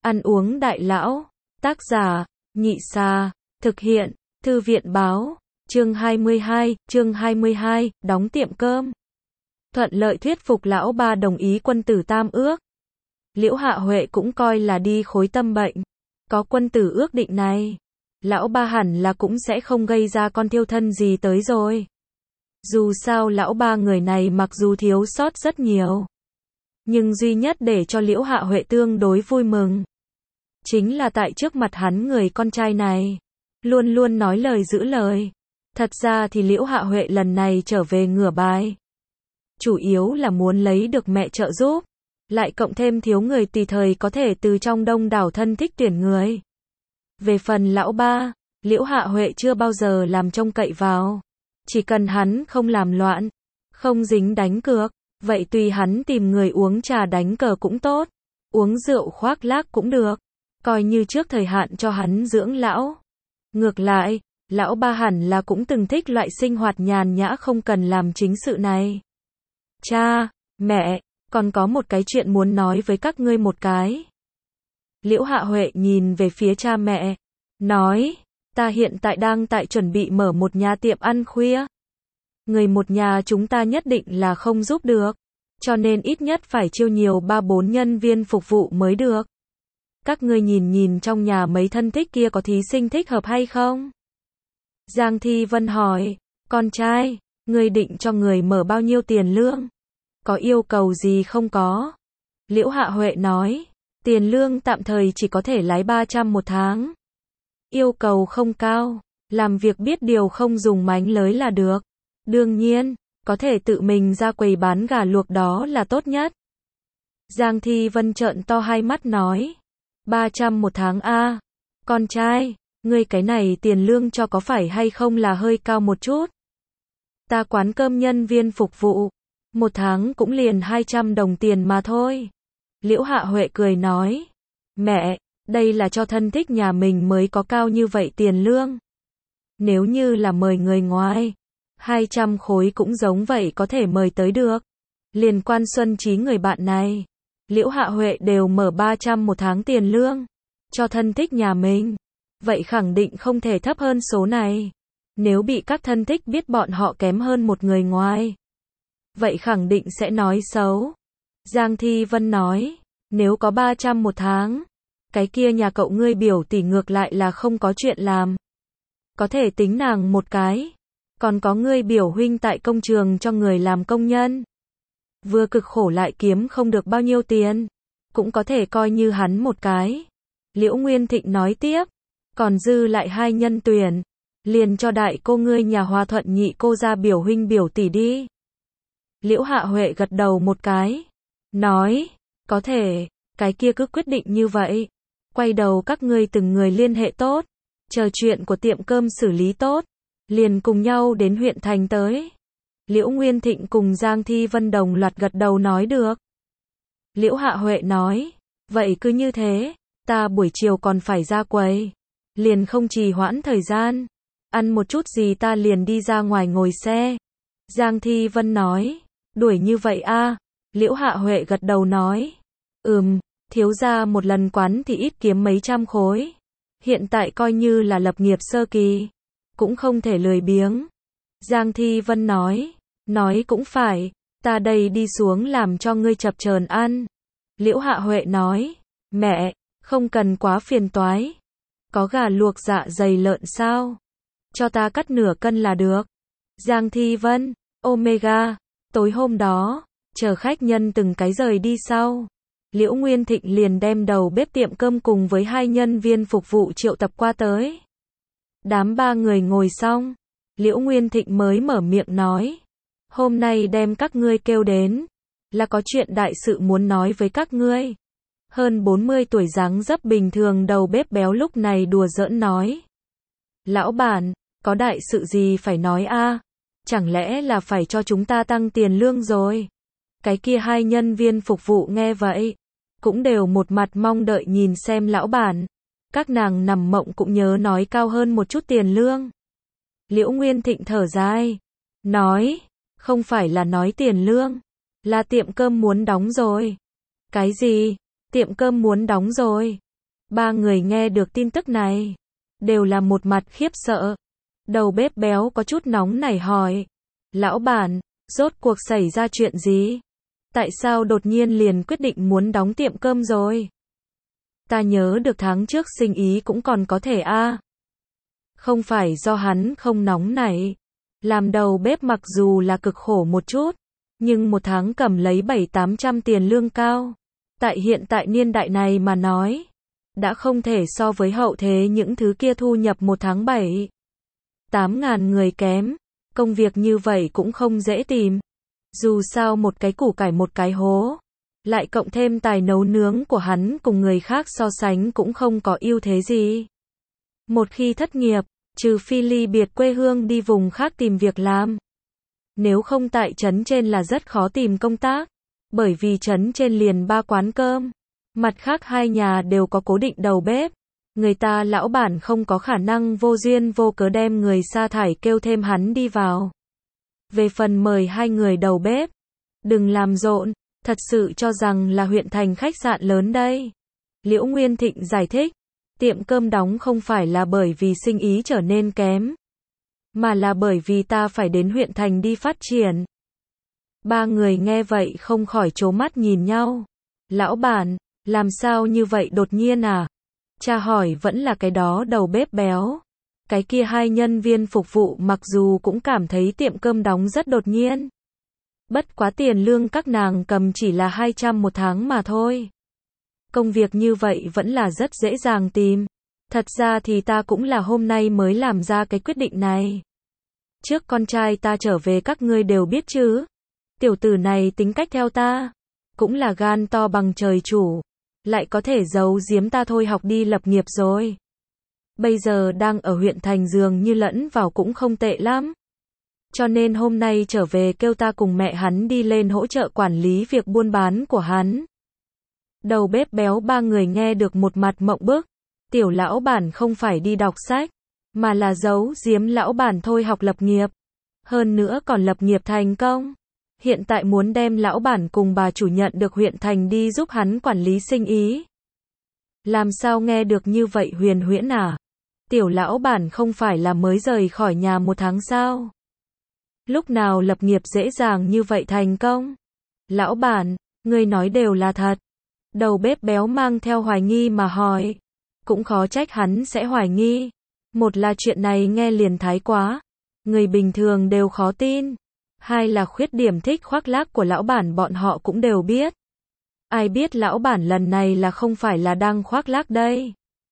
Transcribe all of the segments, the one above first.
Ăn uống đại lão. Tác giả, Nhị Xà. Thực hiện, Thư viện báo. Chương 22, đóng tiệm cơm. Thuận lợi thuyết phục lão ba đồng ý quân tử tam ước. Liễu Hạ Huệ cũng coi là đi khối tâm bệnh. Có quân tử ước định này, lão ba hẳn là cũng sẽ không gây ra con thiêu thân gì tới rồi. Dù sao lão ba người này mặc dù thiếu sót rất nhiều, nhưng duy nhất để cho Liễu Hạ Huệ tương đối vui mừng chính là tại trước mặt hắn người con trai này luôn luôn nói lời giữ lời. Thật ra thì Liễu Hạ Huệ lần này trở về ngửa bài, chủ yếu là muốn lấy được mẹ trợ giúp, lại cộng thêm thiếu người tùy thời có thể từ trong đông đảo thân thích tuyển người. Về phần lão ba, Liễu Hạ Huệ chưa bao giờ làm trông cậy vào. Chỉ cần hắn không làm loạn, không dính đánh cược, vậy tùy hắn tìm người uống trà đánh cờ cũng tốt, uống rượu khoác lác cũng được, coi như trước thời hạn cho hắn dưỡng lão. Ngược lại, lão ba hẳn là cũng từng thích loại sinh hoạt nhàn nhã không cần làm chính sự này. Cha, mẹ, còn có một cái chuyện muốn nói với các ngươi một cái. Liễu Hạ Huệ nhìn về phía cha mẹ, nói, ta hiện tại đang tại chuẩn bị mở một nhà tiệm ăn khuya. Người một nhà chúng ta nhất định là không giúp được, cho nên ít nhất phải chiêu nhiều 3-4 nhân viên phục vụ mới được. Các ngươi nhìn trong nhà mấy thân thích kia có thí sinh thích hợp hay không? Giang Thi Vân hỏi, con trai, ngươi định cho người mở bao nhiêu tiền lương? Có yêu cầu gì không có? Liễu Hạ Huệ nói, tiền lương tạm thời chỉ có thể lái 300 một tháng. Yêu cầu không cao, làm việc biết điều không dùng mánh lới là được. Đương nhiên, có thể tự mình ra quầy bán gà luộc đó là tốt nhất. Giang Thi Vân trợn to hai mắt nói, 300 một tháng a, con trai, ngươi cái này tiền lương cho có phải hay không là hơi cao một chút? Ta quán cơm nhân viên phục vụ, một tháng cũng liền 200 đồng tiền mà thôi. Liễu Hạ Huệ cười nói, mẹ, đây là cho thân thích nhà mình mới có cao như vậy tiền lương. Nếu như là mời người ngoài, 200 khối cũng giống vậy có thể mời tới được. Liền Quan Xuân Trí người bạn này, Liễu Hạ Huệ đều mở 300 một tháng tiền lương cho thân thích nhà mình, vậy khẳng định không thể thấp hơn số này. Nếu bị các thân thích biết bọn họ kém hơn một người ngoài, vậy khẳng định sẽ nói xấu. Giang Thi Vân nói, nếu có 300 một tháng, cái kia nhà cậu ngươi biểu tỷ ngược lại là không có chuyện làm, có thể tính nàng một cái. Còn có ngươi biểu huynh tại công trường cho người làm công nhân, vừa cực khổ lại kiếm không được bao nhiêu tiền, cũng có thể coi như hắn một cái. Liễu Nguyên Thịnh nói tiếp, còn dư lại 2 nhân tuyển, liền cho đại cô ngươi nhà Hòa Thuận nhị cô ra biểu huynh biểu tỷ đi. Liễu Hạ Huệ gật đầu một cái, nói, có thể, cái kia cứ quyết định như vậy. Quay đầu các ngươi từng người liên hệ tốt, chờ chuyện của tiệm cơm xử lý tốt, liền cùng nhau đến huyện thành tới. Liễu Nguyên Thịnh cùng Giang Thi Vân đồng loạt gật đầu nói được. Liễu Hạ Huệ nói, vậy cứ như thế, ta buổi chiều còn phải ra quầy, liền không trì hoãn thời gian, ăn một chút gì ta liền đi ra ngoài ngồi xe. Giang Thi Vân nói, đuổi như vậy a? Liễu Hạ Huệ gật đầu nói, thiếu gia một lần quán thì ít kiếm mấy trăm khối, hiện tại coi như là lập nghiệp sơ kỳ, cũng không thể lười biếng. Giang Thi Vân nói cũng phải, ta đây đi xuống làm cho ngươi chập chờn ăn. Liễu Hạ Huệ nói, mẹ, không cần quá phiền toái. Có gà luộc dạ dày lợn sao? Cho ta cắt nửa cân là được. Giang Thi Vân, Omega. Tối hôm đó, chờ khách nhân từng cái rời đi sau, Liễu Nguyên Thịnh liền đem đầu bếp tiệm cơm cùng với 2 nhân viên phục vụ triệu tập qua tới. Đám 3 người ngồi xong, Liễu Nguyên Thịnh mới mở miệng nói, hôm nay đem các ngươi kêu đến, là có chuyện đại sự muốn nói với các ngươi. Hơn 40 tuổi dáng dấp bình thường đầu bếp béo lúc này đùa giỡn nói, lão bản, có đại sự gì phải nói a? Chẳng lẽ là phải cho chúng ta tăng tiền lương rồi? Cái kia 2 nhân viên phục vụ nghe vậy, cũng đều một mặt mong đợi nhìn xem lão bản. Các nàng nằm mộng cũng nhớ nói cao hơn một chút tiền lương. Liễu Nguyên Thịnh thở dài, nói, không phải là nói tiền lương, là tiệm cơm muốn đóng rồi. Cái gì? Tiệm cơm muốn đóng rồi? Ba người nghe được tin tức này, đều là một mặt khiếp sợ. Đầu bếp béo có chút nóng nảy hỏi. Lão bản, rốt cuộc xảy ra chuyện gì? Tại sao đột nhiên liền quyết định muốn đóng tiệm cơm rồi? Ta nhớ được tháng trước sinh ý cũng còn có thể a. Không phải do hắn không nóng nảy. Làm đầu bếp mặc dù là cực khổ một chút, nhưng một tháng cầm lấy 700-800 tiền lương cao. Tại hiện tại niên đại này mà nói, đã không thể so với hậu thế những thứ kia thu nhập một tháng 7-8 ngàn người kém. Công việc như vậy cũng không dễ tìm. Dù sao một cái củ cải một cái hố, lại cộng thêm tài nấu nướng của hắn cùng người khác so sánh cũng không có ưu thế gì. Một khi thất nghiệp, trừ phi ly biệt quê hương đi vùng khác tìm việc làm. Nếu không tại trấn trên là rất khó tìm công tác, bởi vì trấn trên liền 3 quán cơm, mặt khác 2 nhà đều có cố định đầu bếp. Người ta lão bản không có khả năng vô duyên vô cớ đem người sa thải kêu thêm hắn đi vào. Về phần mời 2 người đầu bếp, đừng làm rộn, thật sự cho rằng là huyện thành khách sạn lớn đây. Liễu Nguyên Thịnh giải thích, tiệm cơm đóng không phải là bởi vì sinh ý trở nên kém, mà là bởi vì ta phải đến huyện thành đi phát triển. Ba người nghe vậy không khỏi trố mắt nhìn nhau. Lão bản, làm sao như vậy đột nhiên à? Cha hỏi vẫn là cái đó đầu bếp béo. Cái kia 2 nhân viên phục vụ mặc dù cũng cảm thấy tiệm cơm đóng rất đột nhiên. Bất quá tiền lương các nàng cầm chỉ là 200 một tháng mà thôi. Công việc như vậy vẫn là rất dễ dàng tìm. Thật ra thì ta cũng là hôm nay mới làm ra cái quyết định này. Trước con trai ta trở về các ngươi đều biết chứ. Tiểu tử này tính cách theo ta, cũng là gan to bằng trời chủ. Lại có thể giấu giếm ta thôi học đi lập nghiệp rồi. Bây giờ đang ở huyện thành dường như lẫn vào cũng không tệ lắm. Cho nên hôm nay trở về kêu ta cùng mẹ hắn đi lên hỗ trợ quản lý việc buôn bán của hắn. Đầu bếp béo ba người nghe được một mặt mộng bức. Tiểu lão bản không phải đi đọc sách, mà là giấu giếm lão bản thôi học lập nghiệp. Hơn nữa còn lập nghiệp thành công. Hiện tại muốn đem lão bản cùng bà chủ nhận được huyện thành đi giúp hắn quản lý sinh ý. Làm sao nghe được như vậy huyền huyễn à? Tiểu lão bản không phải là mới rời khỏi nhà 1 tháng sao? Lúc nào lập nghiệp dễ dàng như vậy thành công? Lão bản, ngươi nói đều là thật. Đầu bếp béo mang theo hoài nghi mà hỏi. Cũng khó trách hắn sẽ hoài nghi. Một là chuyện này nghe liền thái quá. Người bình thường đều khó tin. Hai là khuyết điểm thích khoác lác của lão bản bọn họ cũng đều biết. Ai biết lão bản lần này là không phải là đang khoác lác đây.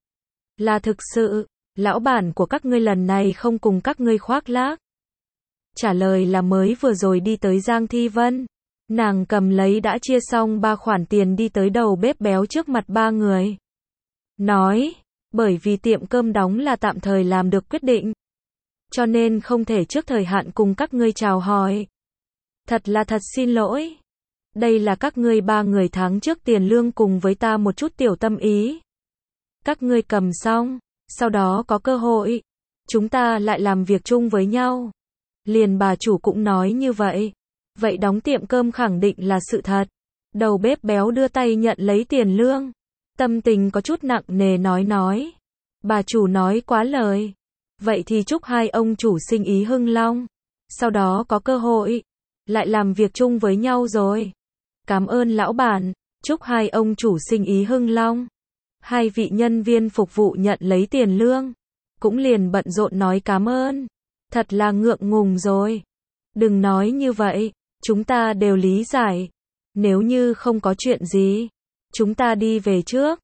Là thực sự, lão bản của các ngươi lần này không cùng các ngươi khoác lác. Trả lời là mới vừa rồi đi tới Giang Thi Vân. Nàng cầm lấy đã chia xong 3 khoản tiền đi tới đầu bếp béo trước mặt 3 người. Nói, bởi vì tiệm cơm đóng là tạm thời làm được quyết định. Cho nên không thể trước thời hạn cùng các ngươi chào hỏi. Thật là thật xin lỗi. Đây là các ngươi 3 người tháng trước tiền lương cùng với ta một chút tiểu tâm ý. Các ngươi cầm xong, sau đó có cơ hội, chúng ta lại làm việc chung với nhau. Liền bà chủ cũng nói như vậy. Vậy đóng tiệm cơm khẳng định là sự thật. Đầu bếp béo đưa tay nhận lấy tiền lương. Tâm tình có chút nặng nề nói. Bà chủ nói quá lời. Vậy thì chúc 2 ông chủ sinh ý hưng long. Sau đó có cơ hội, lại làm việc chung với nhau rồi. Cảm ơn lão bản, chúc 2 ông chủ sinh ý hưng long. 2 vị nhân viên phục vụ nhận lấy tiền lương. Cũng liền bận rộn nói cảm ơn. Thật là ngượng ngùng rồi. Đừng nói như vậy, chúng ta đều lý giải. Nếu như không có chuyện gì, chúng ta đi về trước.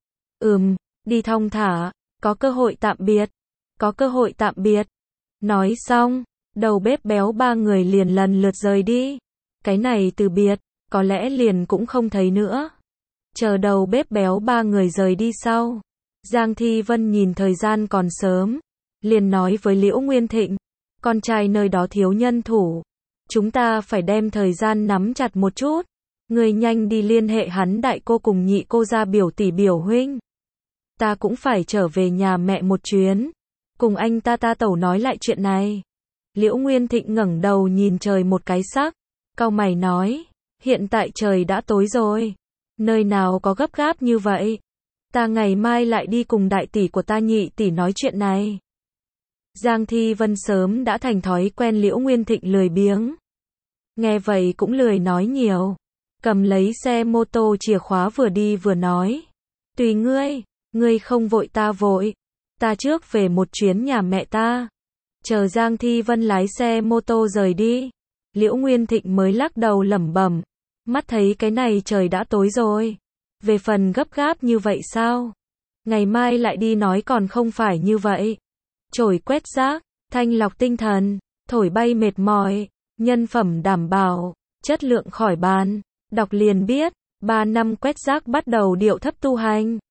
Đi thong thả, có cơ hội tạm biệt. Có cơ hội tạm biệt. Nói xong, đầu bếp béo 3 người liền lần lượt rời đi. Cái này từ biệt, có lẽ liền cũng không thấy nữa. Chờ đầu bếp béo 3 người rời đi sau. Giang Thi Vân nhìn thời gian còn sớm. Liền nói với Liễu Nguyên Thịnh. Con trai nơi đó thiếu nhân thủ. Chúng ta phải đem thời gian nắm chặt một chút. Người nhanh đi liên hệ hắn đại cô cùng nhị cô ra biểu tỷ biểu huynh. Ta cũng phải trở về nhà mẹ một chuyến. Cùng anh ta tẩu nói lại chuyện này. Liễu Nguyên Thịnh ngẩng đầu nhìn trời một cái sắc. Cau mày nói. Hiện tại trời đã tối rồi. Nơi nào có gấp gáp như vậy. Ta ngày mai lại đi cùng đại tỷ của ta nhị tỷ nói chuyện này. Giang Thi Vân sớm đã thành thói quen Liễu Nguyên Thịnh lười biếng. Nghe vậy cũng lười nói nhiều. Cầm lấy xe mô tô chìa khóa vừa đi vừa nói. Tùy ngươi, ngươi không vội ta vội. Ta trước về một chuyến nhà mẹ ta. Chờ Giang Thi Vân lái xe mô tô rời đi. Liễu Nguyên Thịnh mới lắc đầu lẩm bẩm. Mắt thấy cái này trời đã tối rồi. Về phần gấp gáp như vậy sao? Ngày mai lại đi nói còn không phải như vậy. Chổi quét rác, thanh lọc tinh thần, thổi bay mệt mỏi, nhân phẩm đảm bảo, chất lượng khỏi bàn. Đọc liền biết, 3 năm quét rác bắt đầu điệu thấp tu hành.